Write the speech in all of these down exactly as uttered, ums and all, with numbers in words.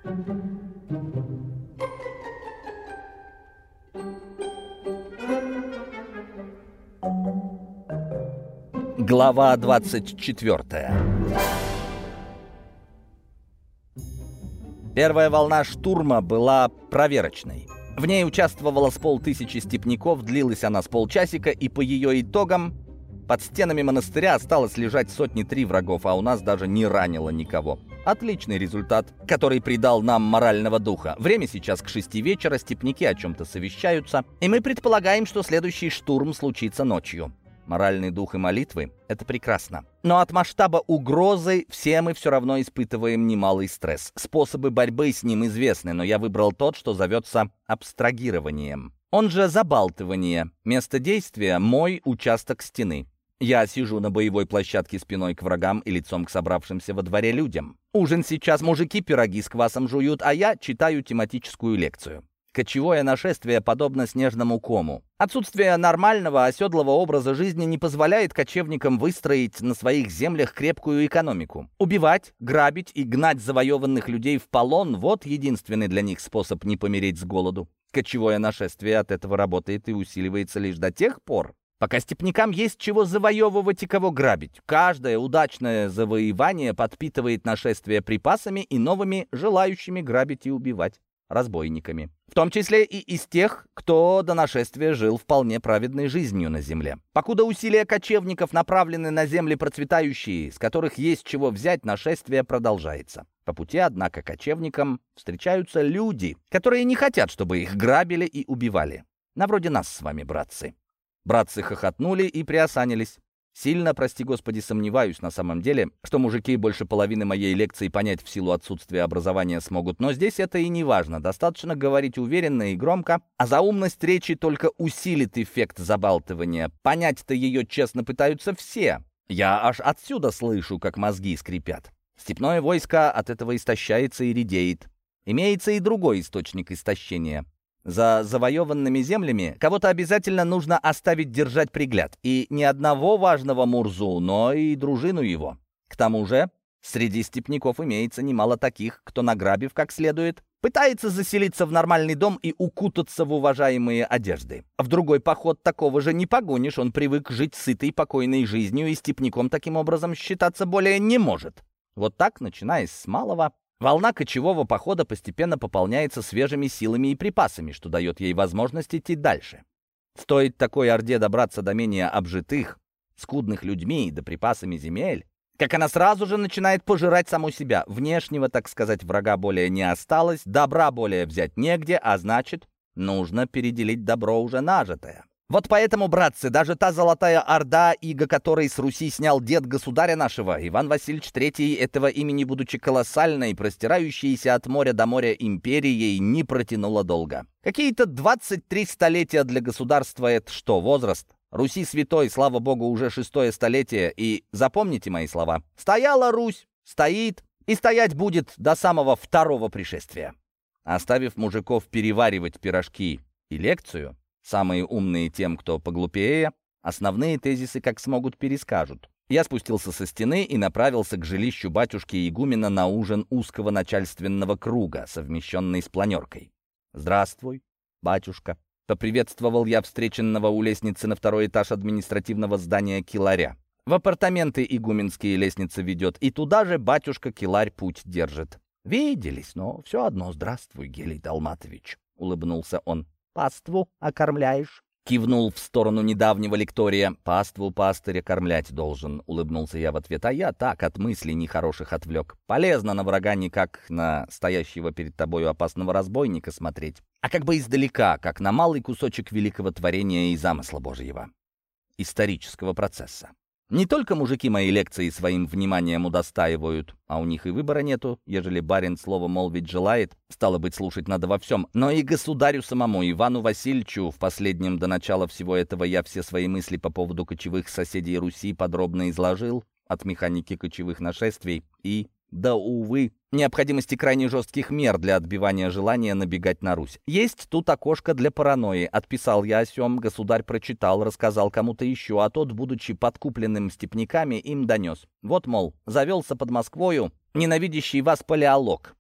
Глава двадцать четвёртая. Первая волна штурма была проверочной. В ней участвовало с полтысячи степняков, длилась она с полчасика, и по ее итогам под стенами монастыря осталось лежать сотни три врагов, а у нас даже не ранило никого. Отличный результат, который придал нам морального духа. Время сейчас к шести вечера, степняки о чем-то совещаются, и мы предполагаем, что следующий штурм случится ночью. Моральный дух и молитвы — это прекрасно. Но от масштаба угрозы все мы все равно испытываем немалый стресс. Способы борьбы с ним известны, но я выбрал тот, что зовется абстрагированием. Он же забалтывание. Место действия — мой участок стены. Я сижу на боевой площадке спиной к врагам и лицом к собравшимся во дворе людям. Ужин сейчас, мужики пироги с квасом жуют, а я читаю тематическую лекцию. Кочевое нашествие подобно снежному кому. Отсутствие нормального оседлого образа жизни не позволяет кочевникам выстроить на своих землях крепкую экономику. Убивать, грабить и гнать завоеванных людей в полон — вот единственный для них способ не помереть с голоду. Кочевое нашествие от этого работает и усиливается лишь до тех пор, пока степнякам есть чего завоевывать и кого грабить. Каждое удачное завоевание подпитывает нашествие припасами и новыми желающими грабить и убивать разбойниками. В том числе и из тех, кто до нашествия жил вполне праведной жизнью на земле. Покуда усилия кочевников направлены на земли процветающие, с которых есть чего взять, нашествие продолжается. По пути, однако, кочевникам встречаются люди, которые не хотят, чтобы их грабили и убивали. На вроде нас с вами, братцы. Братцы хохотнули и приосанились. Сильно, прости господи, сомневаюсь на самом деле, что мужики больше половины моей лекции понять в силу отсутствия образования смогут, но здесь это и не важно. Достаточно говорить уверенно и громко, а заумность речи только усилит эффект забалтывания. Понять-то ее честно пытаются все. Я аж отсюда слышу, как мозги скрипят. Степное войско от этого истощается и редеет. Имеется и другой источник истощения. За завоеванными землями кого-то обязательно нужно оставить держать пригляд. И не одного важного Мурзу, но и дружину его. К тому же, среди степняков имеется немало таких, кто, награбив как следует, пытается заселиться в нормальный дом и укутаться в уважаемые одежды. В другой поход такого же не погонишь, он привык жить сытой, покойной жизнью, и степняком таким образом считаться более не может. Вот так, начиная с малого, волна кочевого похода постепенно пополняется свежими силами и припасами, что дает ей возможность идти дальше. Стоит такой орде добраться до менее обжитых, скудных людьми да припасами земель, как она сразу же начинает пожирать саму себя. Внешнего, так сказать, врага более не осталось, добра более взять негде, а значит, нужно переделить добро уже нажитое. Вот поэтому, братцы, даже та золотая орда, иго которой с Руси снял дед государя нашего, Иван Васильевич третий, этого имени будучи колоссальной, простирающейся от моря до моря империей, не протянула долго. Какие-то двадцать три столетия для государства — это что, возраст? Руси святой, слава богу, уже шестое столетие, и запомните мои слова. Стояла Русь, стоит и стоять будет до самого второго пришествия. Оставив мужиков переваривать пирожки и лекцию, самые умные тем, кто поглупее, основные тезисы как смогут перескажут. Я спустился со стены и направился к жилищу батюшки игумена на ужин узкого начальственного круга, совмещенный с планеркой. «Здравствуй, батюшка», — поприветствовал я встреченного у лестницы на второй этаж административного здания киларя. В апартаменты игуменские лестница ведет, и туда же батюшка-киларь путь держит. «Виделись, но все одно здравствуй, Гелий Далматович», — улыбнулся он. «Паству окормляешь?» Кивнул в сторону недавнего лектория. «Паству пастыря кормлять должен», — улыбнулся я в ответ. А я так от мыслей нехороших отвлек. Полезно на врага не как на стоящего перед тобою опасного разбойника смотреть, а как бы издалека, как на малый кусочек великого творения и замысла Божьего. Исторического процесса. Не только мужики мои лекции своим вниманием удостаивают, а у них и выбора нету, ежели барин слово молвить желает, стало быть, слушать надо во всем, но и государю самому, Ивану Васильевичу, в последнем до начала всего этого я все свои мысли по поводу кочевых соседей Руси подробно изложил, от механики кочевых нашествий и, да, увы, необходимости крайне жестких мер для отбивания желания набегать на Русь. Есть тут окошко для паранойи. Отписал я о сём, государь прочитал, рассказал кому-то еще, а тот, будучи подкупленным степняками, им донес. Вот, мол, завелся под Москвою ненавидящий вас палеолог.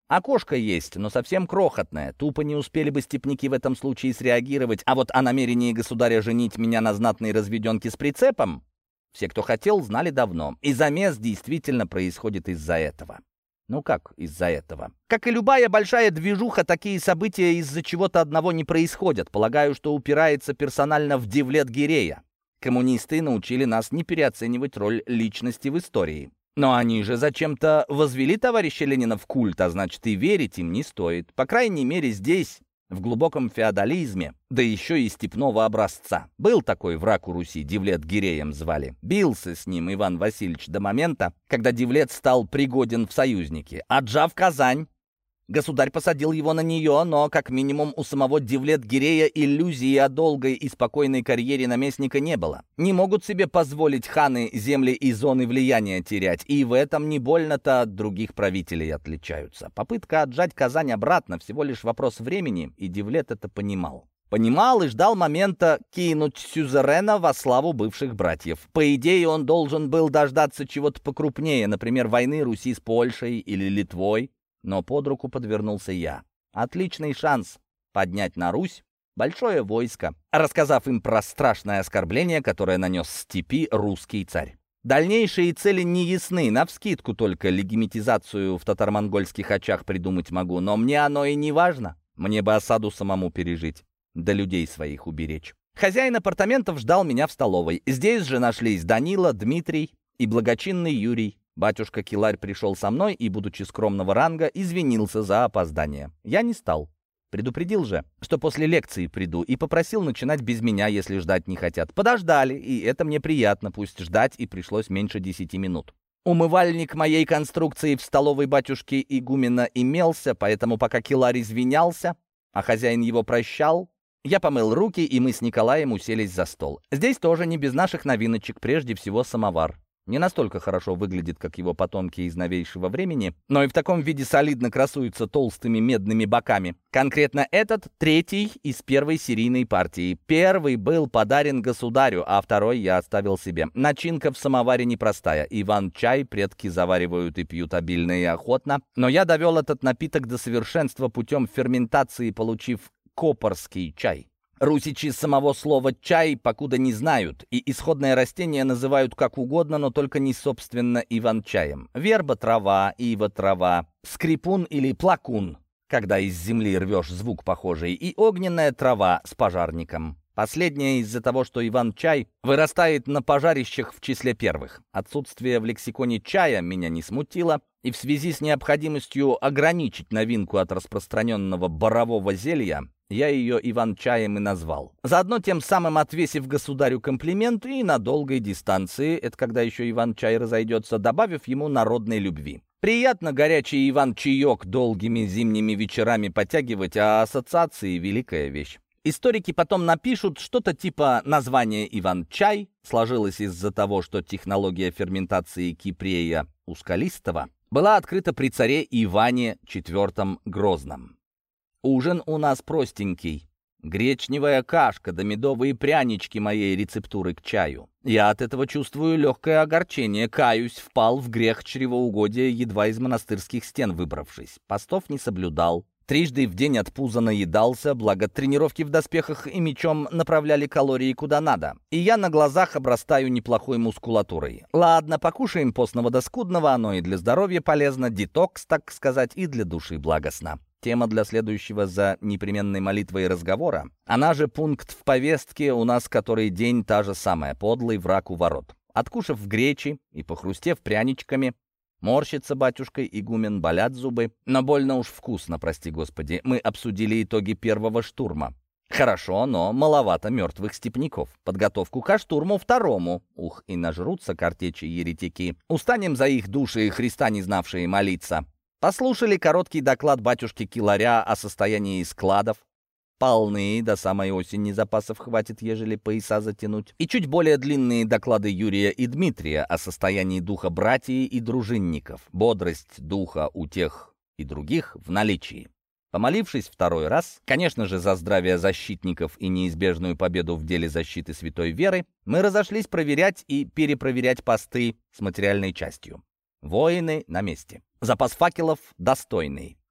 Окошко есть, но совсем крохотное. Тупо не успели бы степняки в этом случае среагировать. А вот о намерении государя женить меня на знатной разведенке с прицепом все, кто хотел, знали давно. И замес действительно происходит из-за этого. Ну как из-за этого? Как и любая большая движуха, такие события из-за чего-то одного не происходят. Полагаю, что упирается персонально в Девлет-Гирея. Коммунисты научили нас не переоценивать роль личности в истории. Но они же зачем-то возвели товарища Ленина в культ, а значит и верить им не стоит. По крайней мере здесь, в глубоком феодализме, да еще и степного образца. Был такой враг у Руси, Девлет-Гиреем звали. Бился с ним Иван Васильевич до момента, когда Девлет стал пригоден в союзники. Отжав Казань, государь посадил его на нее, но, как минимум, у самого Девлет-Гирея иллюзии о долгой и спокойной карьере наместника не было. Не могут себе позволить ханы земли и зоны влияния терять, и в этом не больно-то от других правителей отличаются. Попытка отжать Казань обратно — всего лишь вопрос времени, и Девлет это понимал. Понимал и ждал момента кинуть сюзерена во славу бывших братьев. По идее, он должен был дождаться чего-то покрупнее, например, войны Руси с Польшей или Литвой. Но под руку подвернулся я. Отличный шанс поднять на Русь большое войско, рассказав им про страшное оскорбление, которое нанес степи русский царь. Дальнейшие цели не ясны, навскидку только легимитизацию в татаро-монгольских очах придумать могу, но мне оно и не важно. Мне бы осаду самому пережить, да людей своих уберечь. Хозяин апартаментов ждал меня в столовой. Здесь же нашлись Данила, Дмитрий и благочинный Юрий. Батюшка Киларь пришел со мной и, будучи скромного ранга, извинился за опоздание. Я не стал. Предупредил же, что после лекции приду, и попросил начинать без меня, если ждать не хотят. Подождали, и это мне приятно, пусть ждать и пришлось меньше десяти минут. Умывальник моей конструкции в столовой батюшки игумена имелся, поэтому пока Киларь извинялся, а хозяин его прощал, я помыл руки, и мы с Николаем уселись за стол. Здесь тоже не без наших новиночек, прежде всего самовар. Не настолько хорошо выглядит, как его потомки из новейшего времени, но и в таком виде солидно красуется толстыми медными боками. Конкретно этот третий из первой серийной партии. Первый был подарен государю, а второй я оставил себе. Начинка в самоваре непростая. Иван-чай предки заваривают и пьют обильно и охотно, но я довел этот напиток до совершенства путем ферментации, получив копорский чай. Русичи самого слова «чай» покуда не знают, и исходное растение называют как угодно, но только не собственно иван-чаем. Верба — трава, ива — трава, скрипун или плакун, когда из земли рвешь звук похожий, и огненная трава с пожарником. Последнее из-за того, что иван-чай вырастает на пожарищах в числе первых. Отсутствие в лексиконе чая меня не смутило, и в связи с необходимостью ограничить новинку от распространенного борового зелья, я ее Иван-чаем и назвал. Заодно тем самым отвесив государю комплимент и на долгой дистанции, это когда еще Иван-чай разойдется, добавив ему народной любви. Приятно горячий Иван-чаек долгими зимними вечерами подтягивать, а ассоциации — великая вещь. Историки потом напишут что-то типа название Иван-чай сложилось из-за того, что технология ферментации Кипрея у Скалистого была открыта при царе Иване четвёртом Грозном. Ужин у нас простенький. Гречневая кашка да медовые прянички моей рецептуры к чаю. Я от этого чувствую легкое огорчение, каюсь, впал в грех чревоугодия, едва из монастырских стен выбравшись. Постов не соблюдал. Трижды в день от пуза наедался, благо тренировки в доспехах и мечом направляли калории куда надо. И я на глазах обрастаю неплохой мускулатурой. Ладно, покушаем постного до скудного, оно и для здоровья полезно, детокс, так сказать, и для души благостно. Тема для следующего за непременной молитвой и разговора. Она же пункт в повестке у нас который день та же самая, подлый враг у ворот. Откушав гречи и похрустев пряничками, морщится батюшка игумен, болят зубы, но больно уж вкусно, прости господи. Мы обсудили итоги первого штурма. Хорошо, но маловато мертвых степняков. Подготовку ко штурму второму. Ух, и нажрутся картечи еретики. Устанем за их души, Христа не знавшие молиться. Послушали короткий доклад батюшки Киларя о состоянии складов. Полные, до самой осени запасов хватит, ежели пояса затянуть. И чуть более длинные доклады Юрия и Дмитрия о состоянии духа братьев и дружинников. Бодрость духа у тех и других в наличии. Помолившись второй раз, конечно же, за здравие защитников и неизбежную победу в деле защиты святой веры, мы разошлись проверять и перепроверять посты с материальной частью. Воины на месте. Запас факелов достойный.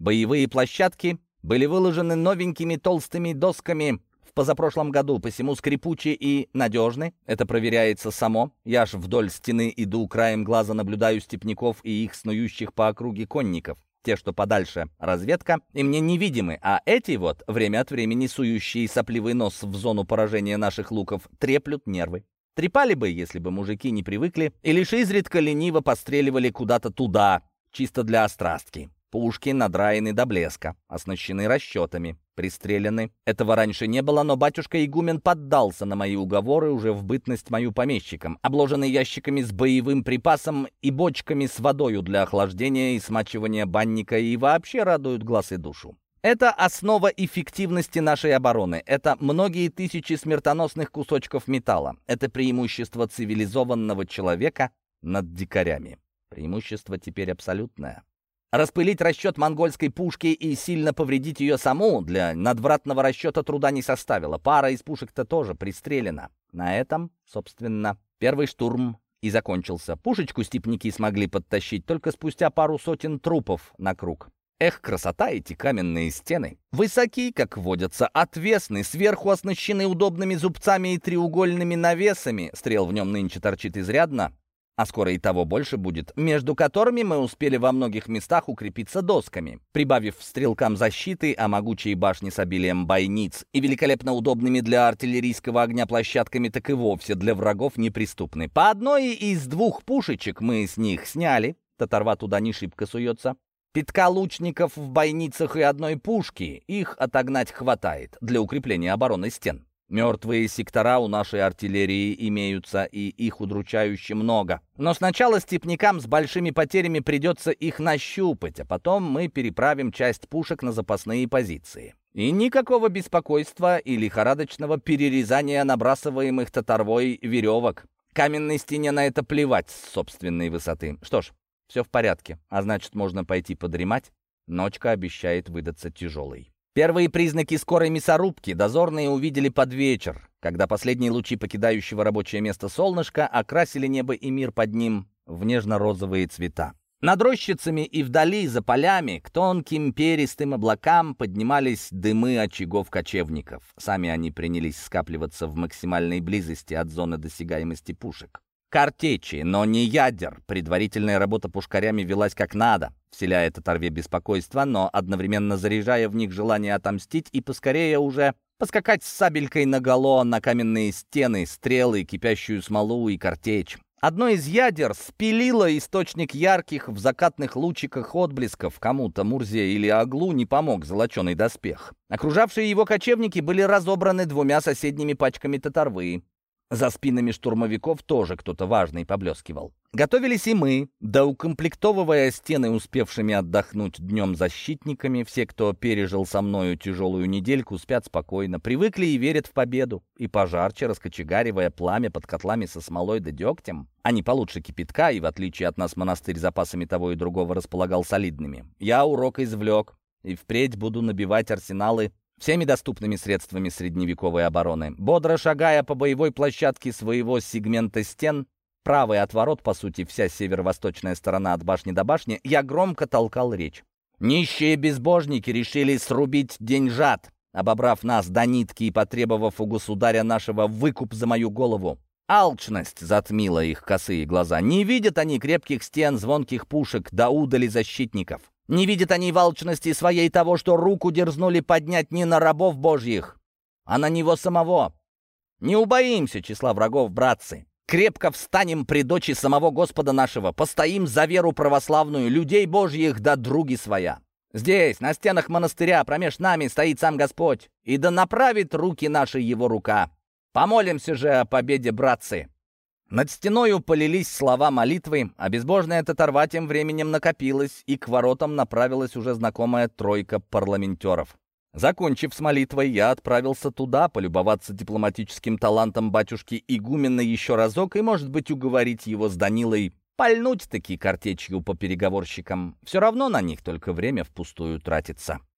Боевые площадки были выложены новенькими толстыми досками в позапрошлом году, посему скрипучи и надежны. Это проверяется само. Я ж вдоль стены иду, краем глаза наблюдаю степняков и их снующих по округе конников. Те, что подальше, разведка, и мне невидимы, а эти вот, время от времени сующие сопливый нос в зону поражения наших луков, треплют нервы. Трепали бы, если бы мужики не привыкли, и лишь изредка лениво постреливали куда-то туда, чисто для острастки. Пушки надраены до блеска, оснащены расчетами, пристреляны. Этого раньше не было, но батюшка-игумен поддался на мои уговоры уже в бытность мою помещиком, обложенный ящиками с боевым припасом и бочками с водою для охлаждения и смачивания банника, и вообще радуют глаз и душу. Это основа эффективности нашей обороны. Это многие тысячи смертоносных кусочков металла. Это преимущество цивилизованного человека над дикарями. Преимущество теперь абсолютное. Распылить расчет монгольской пушки и сильно повредить ее саму для надвратного расчета труда не составило. Пара из пушек-то тоже пристрелена. На этом, собственно, первый штурм и закончился. Пушечку степняки смогли подтащить только спустя пару сотен трупов на круг. Эх, красота эти каменные стены. Высоки, как водятся, отвесны, сверху оснащены удобными зубцами и треугольными навесами. Стрел в нем нынче торчит изрядно, а скоро и того больше будет, между которыми мы успели во многих местах укрепиться досками, прибавив стрелкам защиты, а могучие башни с обилием бойниц и великолепно удобными для артиллерийского огня площадками так и вовсе для врагов неприступны. По одной из двух пушечек мы с них сняли, татарва туда не шибко суется. Пятка лучников в бойницах и одной пушки, их отогнать хватает для укрепления обороны стен. Мертвые сектора у нашей артиллерии имеются, и их удручающе много. Но сначала степнякам с большими потерями придется их нащупать, а потом мы переправим часть пушек на запасные позиции. И никакого беспокойства и лихорадочного перерезания набрасываемых татарвой веревок. Каменной стене на это плевать с собственной высоты. Что ж, все в порядке, а значит, можно пойти подремать. Ночка обещает выдаться тяжелой. Первые признаки скорой мясорубки дозорные увидели под вечер, когда последние лучи покидающего рабочее место солнышка окрасили небо и мир под ним в нежно-розовые цвета. Над рощицами и вдали, за полями, к тонким перистым облакам поднимались дымы очагов кочевников. Сами они принялись скапливаться в максимальной близости от зоны досягаемости пушек. Картечи, но не ядер. Предварительная работа пушкарями велась как надо, вселяя татарве беспокойство, но одновременно заряжая в них желание отомстить и поскорее уже поскакать с сабелькой наголо на каменные стены, стрелы, кипящую смолу и картечь. Одно из ядер спилило источник ярких в закатных лучиках отблесков. Кому-то, Мурзе или Аглу, не помог золоченый доспех. Окружавшие его кочевники были разобраны двумя соседними пачками татарвы. За спинами штурмовиков тоже кто-то важный поблескивал. Готовились и мы, доукомплектовывая стены успевшими отдохнуть днем защитниками. Все, кто пережил со мною тяжелую недельку, спят спокойно, привыкли и верят в победу. И пожарче, раскочегаривая пламя под котлами со смолой да дегтем, а не получше кипятка, и в отличие от нас монастырь запасами того и другого располагал солидными. Я урок извлек, и впредь буду набивать арсеналы всеми доступными средствами средневековой обороны. Бодро шагая по боевой площадке своего сегмента стен, правый отворот, по сути, вся северо-восточная сторона от башни до башни, я громко толкал речь. Нищие безбожники решили срубить деньжат, обобрав нас до нитки и потребовав у государя нашего выкуп за мою голову. Алчность затмила их косые глаза. Не видят они крепких стен, звонких пушек да удали защитников. Не видят они в алчности своей того, что руку дерзнули поднять не на рабов божьих, а на него самого. Не убоимся числа врагов, братцы. Крепко встанем при дочи самого Господа нашего, постоим за веру православную, людей божьих да други своя. Здесь, на стенах монастыря, промеж нами стоит сам Господь, и да направит руки наши его рука. Помолимся же о победе, братцы». Над стеною полились слова молитвы, а безбожная татарва тем временем накопилась, и к воротам направилась уже знакомая тройка парламентеров. Закончив с молитвой, я отправился туда, полюбоваться дипломатическим талантом батюшки игумена еще разок и, может быть, уговорить его с Данилой пальнуть-таки картечью по переговорщикам. Все равно на них только время впустую тратится.